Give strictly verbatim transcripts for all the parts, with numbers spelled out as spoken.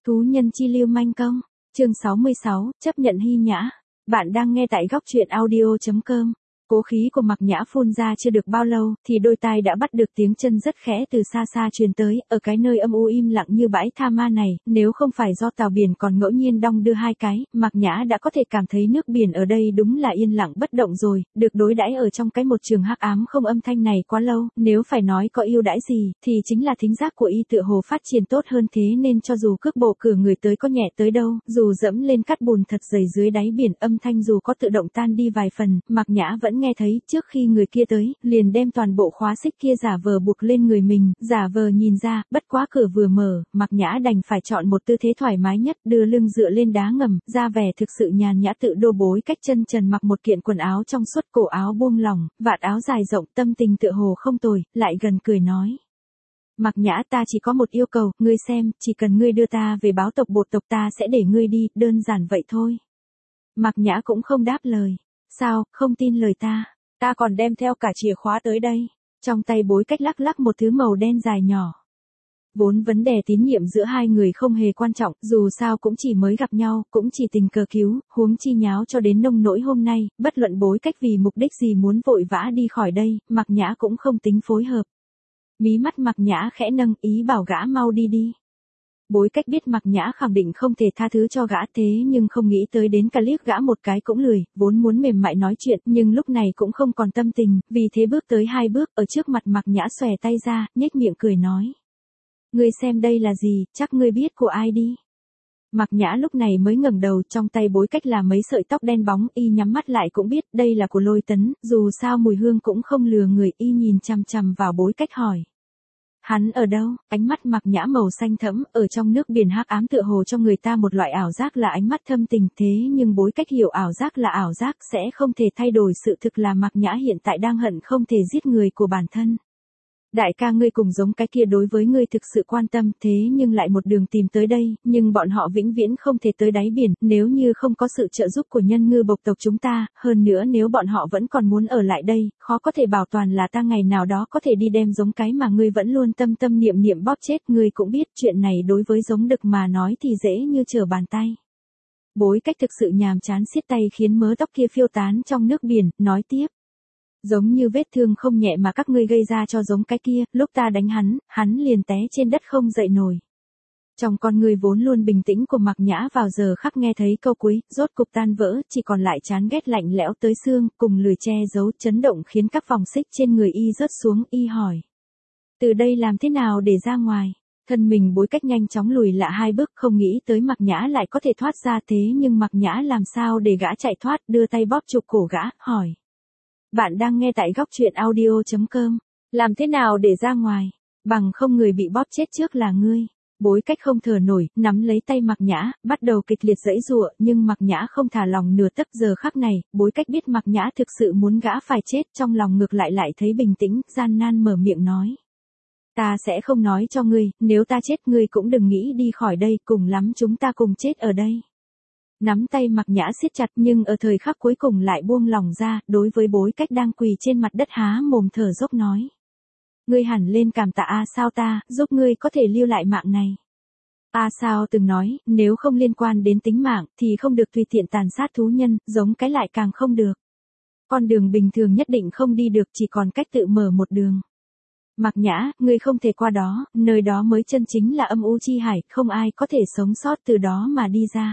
Thú nhân chi lưu manh công, chương sáu mươi sáu, chấp nhận hy nhã. Bạn đang nghe tại góc truyện audio chấm com. Cố khí của Mạc Nhã phun ra chưa được bao lâu, thì đôi tai đã bắt được tiếng chân rất khẽ từ xa xa truyền tới, ở cái nơi âm u im lặng như bãi tha ma này, nếu không phải do tàu biển còn ngẫu nhiên đong đưa hai cái, Mạc Nhã đã có thể cảm thấy nước biển ở đây đúng là yên lặng bất động rồi, được đối đãi ở trong cái một trường hắc ám không âm thanh này quá lâu, nếu phải nói có ưu đãi gì, thì chính là thính giác của y tựa hồ phát triển tốt hơn thế nên cho dù cước bộ cửa người tới có nhẹ tới đâu, dù dẫm lên cát bùn thật dày dưới đáy biển âm thanh dù có tự động tan đi vài phần, Mạc Nhã vẫn nghe thấy. Trước khi người kia tới, liền đem toàn bộ khóa xích kia giả vờ buộc lên người mình, giả vờ nhìn ra, bất quá cửa vừa mở, Mạc Nhã đành phải chọn một tư thế thoải mái nhất, đưa lưng dựa lên đá ngầm, ra vẻ thực sự nhàn nhã tự đô bối cách chân trần mặc một kiện quần áo trong suốt, cổ áo buông lỏng, vạt áo dài rộng, tâm tình tựa hồ không tồi, lại gần cười nói. Mạc Nhã, ta chỉ có một yêu cầu, ngươi xem, chỉ cần ngươi đưa ta về báo tộc bột tộc ta sẽ để ngươi đi, đơn giản vậy thôi. Mạc Nhã cũng không đáp lời. Sao, không tin lời ta? Ta còn đem theo cả chìa khóa tới đây. Trong tay bối cách lắc lắc một thứ màu đen dài nhỏ. Vốn vấn đề tín nhiệm giữa hai người không hề quan trọng, dù sao cũng chỉ mới gặp nhau, cũng chỉ tình cờ cứu, huống chi nháo cho đến nông nỗi hôm nay, bất luận bối cách vì mục đích gì muốn vội vã đi khỏi đây, Mạc Nhã cũng không tính phối hợp. Mí mắt Mạc Nhã khẽ nâng, ý bảo gã mau đi đi. Bối cách biết Mạc Nhã khẳng định không thể tha thứ cho gã thế nhưng không nghĩ tới đến cả liếc gã một cái cũng lười, vốn muốn mềm mại nói chuyện nhưng lúc này cũng không còn tâm tình, vì thế bước tới hai bước ở trước mặt Mạc Nhã xòe tay ra, nhếch miệng cười nói. Ngươi xem đây là gì, chắc ngươi biết của ai đi. Mạc Nhã lúc này mới ngẩng đầu, trong tay bối cách là mấy sợi tóc đen bóng, y nhắm mắt lại cũng biết đây là của Lôi Tấn, dù sao mùi hương cũng không lừa người, y nhìn chằm chằm vào bối cách hỏi. Hắn ở đâu? Ánh mắt Mạc Nhã màu xanh thẫm, ở trong nước biển hắc ám tựa hồ cho người ta một loại ảo giác là ánh mắt thâm tình, thế nhưng bối cách hiểu ảo giác là ảo giác sẽ không thể thay đổi sự thực là Mạc Nhã hiện tại đang hận không thể giết người của bản thân. Đại ca ngươi cùng giống cái kia đối với ngươi thực sự quan tâm, thế nhưng lại một đường tìm tới đây, nhưng bọn họ vĩnh viễn không thể tới đáy biển, nếu như không có sự trợ giúp của nhân ngư bộc tộc chúng ta, hơn nữa nếu bọn họ vẫn còn muốn ở lại đây, khó có thể bảo toàn là ta ngày nào đó có thể đi đem giống cái mà ngươi vẫn luôn tâm tâm niệm niệm bóp chết, ngươi cũng biết chuyện này đối với giống đực mà nói thì dễ như trở bàn tay. Bối cách thực sự nhàm chán siết tay khiến mớ tóc kia phiêu tán trong nước biển, nói tiếp. Giống như vết thương không nhẹ mà các ngươi gây ra cho giống cái kia, lúc ta đánh hắn, hắn liền té trên đất không dậy nổi. Trong con người vốn luôn bình tĩnh của Mạc Nhã vào giờ khắc nghe thấy câu cuối, rốt cục tan vỡ, chỉ còn lại chán ghét lạnh lẽo tới xương, cùng lười che giấu chấn động khiến các vòng xích trên người y rớt xuống, y hỏi. Từ đây làm thế nào để ra ngoài? Thân mình bối cách nhanh chóng lùi lại hai bước, không nghĩ tới Mạc Nhã lại có thể thoát ra thế nhưng Mạc Nhã làm sao để gã chạy thoát, đưa tay bóp chụp cổ gã, hỏi. Bạn đang nghe tại góc truyện audio chấm com. Làm thế nào để ra ngoài? Bằng không người bị bóp chết trước là ngươi. Bối cách không thở nổi, nắm lấy tay Mạc Nhã, bắt đầu kịch liệt giãy giụa, nhưng Mạc Nhã không thả lòng nửa tấc. Giờ khắc này, bối cách biết Mạc Nhã thực sự muốn gã phải chết, trong lòng ngược lại lại thấy bình tĩnh, gian nan mở miệng nói. Ta sẽ không nói cho ngươi, nếu ta chết ngươi cũng đừng nghĩ đi khỏi đây, cùng lắm chúng ta cùng chết ở đây. Nắm tay Mạc Nhã siết chặt nhưng ở thời khắc cuối cùng lại buông lỏng ra, đối với bối cách đang quỳ trên mặt đất há mồm thở dốc nói. Ngươi hẳn lên cảm tạ A Sao ta, giúp ngươi có thể lưu lại mạng này. A Sao từng nói, nếu không liên quan đến tính mạng, thì không được tùy tiện tàn sát thú nhân, giống cái lại càng không được. Con đường bình thường nhất định không đi được, chỉ còn cách tự mở một đường. Mạc Nhã, ngươi không thể qua đó, nơi đó mới chân chính là âm u chi hải, không ai có thể sống sót từ đó mà đi ra.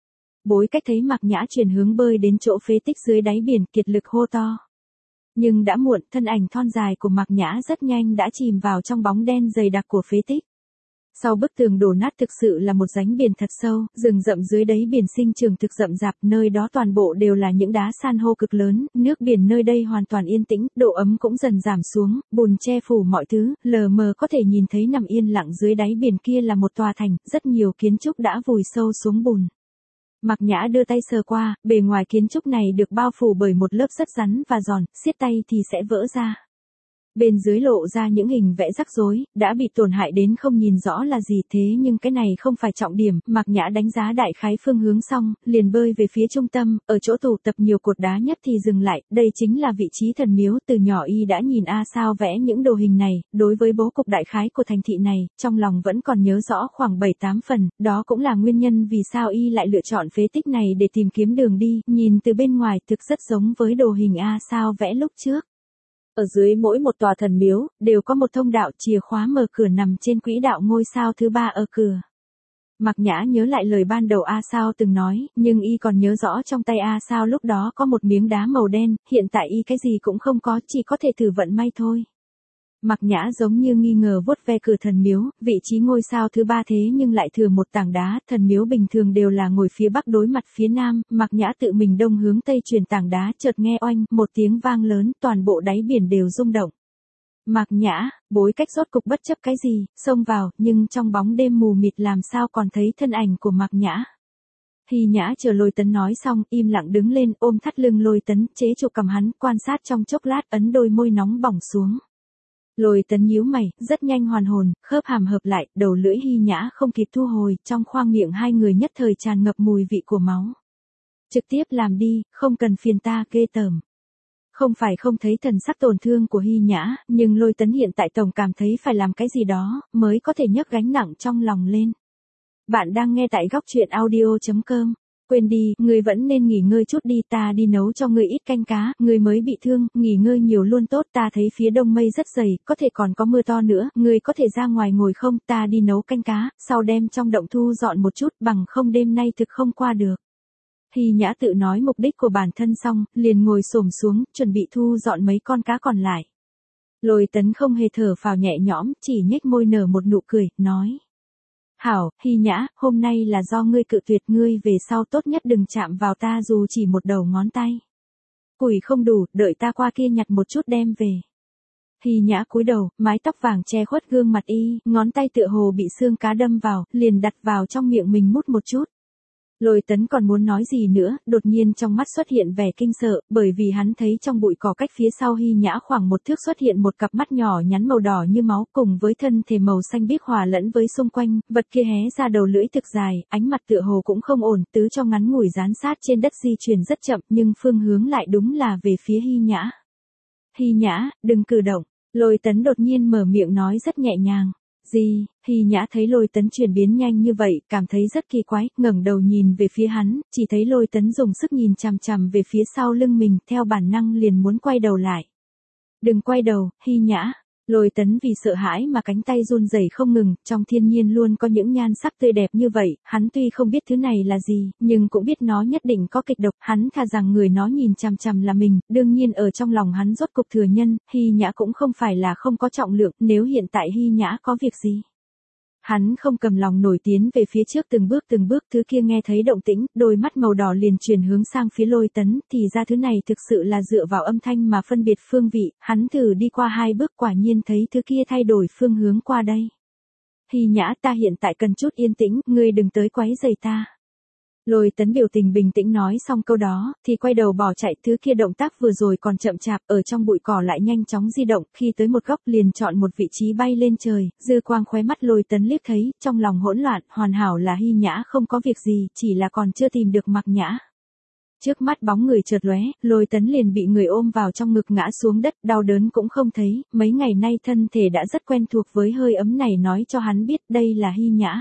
Bối cách thấy Mạc Nhã chuyển hướng bơi đến chỗ phế tích dưới đáy biển, kiệt lực hô to. Nhưng đã muộn, thân ảnh thon dài của Mạc Nhã rất nhanh đã chìm vào trong bóng đen dày đặc của phế tích. Sau bức tường đổ nát thực sự là một rãnh biển thật sâu, rừng rậm dưới đáy biển sinh trường thực rậm rạp, nơi đó toàn bộ đều là những đá san hô cực lớn, nước biển nơi đây hoàn toàn yên tĩnh, độ ấm cũng dần giảm xuống, bùn che phủ mọi thứ, lờ mờ có thể nhìn thấy nằm yên lặng dưới đáy biển kia là một tòa thành, rất nhiều kiến trúc đã vùi sâu xuống bùn. Mạc Nhã đưa tay sờ qua, bề ngoài kiến trúc này được bao phủ bởi một lớp rất rắn và giòn, siết tay thì sẽ vỡ ra. Bên dưới lộ ra những hình vẽ rắc rối, đã bị tổn hại đến không nhìn rõ là gì, thế nhưng cái này không phải trọng điểm. Mạc Nhã đánh giá đại khái phương hướng xong, liền bơi về phía trung tâm, ở chỗ tụ tập nhiều cột đá nhất thì dừng lại, đây chính là vị trí thần miếu. Từ nhỏ y đã nhìn A Sao vẽ những đồ hình này, đối với bố cục đại khái của thành thị này, trong lòng vẫn còn nhớ rõ khoảng bảy tám phần, đó cũng là nguyên nhân vì sao y lại lựa chọn phế tích này để tìm kiếm đường đi, nhìn từ bên ngoài thực rất giống với đồ hình A Sao vẽ lúc trước. Ở dưới mỗi một tòa thần miếu, đều có một thông đạo, chìa khóa mở cửa nằm trên quỹ đạo ngôi sao thứ ba ở cửa. Mạc Nhã nhớ lại lời ban đầu A Sao từng nói, nhưng y còn nhớ rõ trong tay A Sao lúc đó có một miếng đá màu đen, hiện tại y cái gì cũng không có, chỉ có thể thử vận may thôi. Mạc Nhã giống như nghi ngờ vuốt ve cửa thần miếu, vị trí ngôi sao thứ ba thế nhưng lại thừa một tảng đá, thần miếu bình thường đều là ngồi phía bắc đối mặt phía nam, Mạc Nhã tự mình đông hướng tây truyền tảng đá, chợt nghe oanh, một tiếng vang lớn, toàn bộ đáy biển đều rung động. Mạc Nhã, bối cách rốt cục bất chấp cái gì, xông vào, nhưng trong bóng đêm mù mịt làm sao còn thấy thân ảnh của Mạc Nhã. Hy Nhã chờ Lôi Tấn nói xong, im lặng đứng lên, ôm thắt lưng Lôi Tấn, chế trụ cầm hắn, quan sát trong chốc lát, ấn đôi môi nóng bỏng xuống. Lôi Tấn nhíu mày, rất nhanh hoàn hồn, khớp hàm hợp lại, đầu lưỡi Hy Nhã không kịp thu hồi, trong khoang miệng hai người nhất thời tràn ngập mùi vị của máu. Trực tiếp làm đi, không cần phiền ta, ghê tởm. Không phải không thấy thần sắc tổn thương của Hy Nhã, nhưng Lôi Tấn hiện tại tổng cảm thấy phải làm cái gì đó, mới có thể nhấc gánh nặng trong lòng lên. Bạn đang nghe tại góc truyện audio chấm com. Quên đi, ngươi vẫn nên nghỉ ngơi chút đi, ta đi nấu cho ngươi ít canh cá, ngươi mới bị thương, nghỉ ngơi nhiều luôn tốt, ta thấy phía đông mây rất dày, có thể còn có mưa to nữa, ngươi có thể ra ngoài ngồi không, ta đi nấu canh cá, sau đem trong động thu dọn một chút, bằng không đêm nay thực không qua được. Hy Nhã tự nói mục đích của bản thân xong, liền ngồi xổm xuống, chuẩn bị thu dọn mấy con cá còn lại. Lôi Tấn không hề thở phào nhẹ nhõm, chỉ nhếch môi nở một nụ cười, nói. Hảo, Hy Nhã, hôm nay là do ngươi cự tuyệt, ngươi về sau tốt nhất đừng chạm vào ta dù chỉ một đầu ngón tay. Củi không đủ, đợi ta qua kia nhặt một chút đem về. Hy Nhã cúi đầu, mái tóc vàng che khuất gương mặt y, ngón tay tựa hồ bị xương cá đâm vào, liền đặt vào trong miệng mình mút một chút. Lôi Tấn còn muốn nói gì nữa, đột nhiên trong mắt xuất hiện vẻ kinh sợ, bởi vì hắn thấy trong bụi cỏ cách phía sau Hy Nhã khoảng một thước xuất hiện một cặp mắt nhỏ nhắn màu đỏ như máu, cùng với thân thể màu xanh biếc hòa lẫn với xung quanh, vật kia hé ra đầu lưỡi thực dài, ánh mặt tựa hồ cũng không ổn, tứ cho ngắn ngủi dán sát trên đất di chuyển rất chậm, nhưng phương hướng lại đúng là về phía Hy Nhã. Hy Nhã, đừng cử động, Lôi Tấn đột nhiên mở miệng nói rất nhẹ nhàng. Gì? Hy Nhã thấy Lôi Tấn chuyển biến nhanh như vậy, cảm thấy rất kỳ quái, ngẩng đầu nhìn về phía hắn, chỉ thấy Lôi Tấn dùng sức nhìn chằm chằm về phía sau lưng mình, theo bản năng liền muốn quay đầu lại. Đừng quay đầu, Hy Nhã. Lôi Tấn vì sợ hãi mà cánh tay run rẩy không ngừng, trong thiên nhiên luôn có những nhan sắc tươi đẹp như vậy, hắn tuy không biết thứ này là gì, nhưng cũng biết nó nhất định có kịch độc, hắn thà rằng người nó nhìn chằm chằm là mình, đương nhiên ở trong lòng hắn rốt cục thừa nhân, Hy Nhã cũng không phải là không có trọng lượng, nếu hiện tại Hy Nhã có việc gì. Hắn không cầm lòng nổi tiến về phía trước từng bước từng bước, thứ kia nghe thấy động tĩnh, đôi mắt màu đỏ liền chuyển hướng sang phía Lôi Tấn, thì ra thứ này thực sự là dựa vào âm thanh mà phân biệt phương vị, hắn thử đi qua hai bước quả nhiên thấy thứ kia thay đổi phương hướng qua đây. Hy Nhã, ta hiện tại cần chút yên tĩnh, ngươi đừng tới quấy rầy ta. Lôi Tấn biểu tình bình tĩnh nói xong câu đó, thì quay đầu bỏ chạy, thứ kia động tác vừa rồi còn chậm chạp, ở trong bụi cỏ lại nhanh chóng di động, khi tới một góc liền chọn một vị trí bay lên trời, dư quang khóe mắt Lôi Tấn liếc thấy, trong lòng hỗn loạn, hoàn hảo là Hy Nhã không có việc gì, chỉ là còn chưa tìm được Mạc Nhã. Trước mắt bóng người chợt lóe, Lôi Tấn liền bị người ôm vào trong ngực ngã xuống đất, đau đớn cũng không thấy, mấy ngày nay thân thể đã rất quen thuộc với hơi ấm này, nói cho hắn biết đây là Hy Nhã.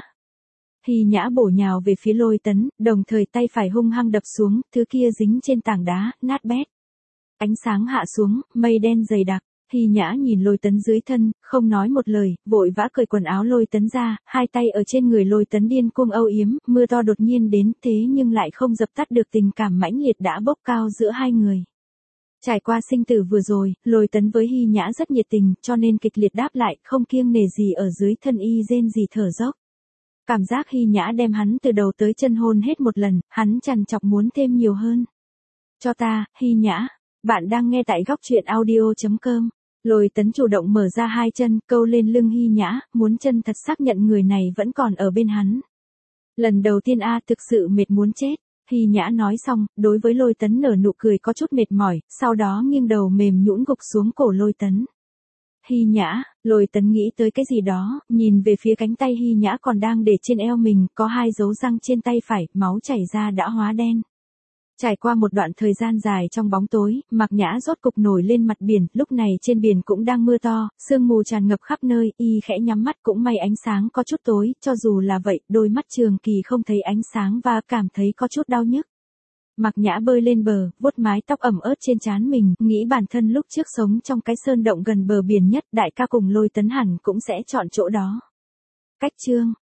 Hy Nhã bổ nhào về phía Lôi Tấn, đồng thời tay phải hung hăng đập xuống, thứ kia dính trên tảng đá, nát bét. Ánh sáng hạ xuống, mây đen dày đặc, Hy Nhã nhìn Lôi Tấn dưới thân, không nói một lời, vội vã cởi quần áo Lôi Tấn ra, hai tay ở trên người Lôi Tấn điên cuồng âu yếm, mưa to đột nhiên đến, thế nhưng lại không dập tắt được tình cảm mãnh liệt đã bốc cao giữa hai người. Trải qua sinh tử vừa rồi, Lôi Tấn với Hy Nhã rất nhiệt tình, cho nên kịch liệt đáp lại, không kiêng nể gì ở dưới thân y rên gì thở dốc. Cảm giác Hy Nhã đem hắn từ đầu tới chân hôn hết một lần, hắn trằn trọc muốn thêm nhiều hơn. Cho ta, Hy Nhã, bạn đang nghe tại góc truyện audio chấm com. Lôi Tấn chủ động mở ra hai chân, câu lên lưng Hy Nhã, muốn chân thật xác nhận người này vẫn còn ở bên hắn. Lần đầu tiên a thực sự mệt muốn chết. Hy Nhã nói xong, đối với Lôi Tấn nở nụ cười có chút mệt mỏi, sau đó nghiêng đầu mềm nhũn gục xuống cổ Lôi Tấn. Hy Nhã, Lôi Tấn nghĩ tới cái gì đó, nhìn về phía cánh tay Hy Nhã còn đang để trên eo mình, có hai dấu răng trên tay phải, máu chảy ra đã hóa đen. Trải qua một đoạn thời gian dài trong bóng tối, Mạc Nhã rốt cục nổi lên mặt biển, lúc này trên biển cũng đang mưa to, sương mù tràn ngập khắp nơi, y khẽ nhắm mắt cũng may ánh sáng có chút tối, cho dù là vậy, đôi mắt Trường Kỳ không thấy ánh sáng và cảm thấy có chút đau nhức. Mạc Nhã bơi lên bờ, vuốt mái tóc ẩm ướt trên trán mình, nghĩ bản thân lúc trước sống trong cái sơn động gần bờ biển nhất, đại ca cùng Lôi Tấn hẳn cũng sẽ chọn chỗ đó. Cách chương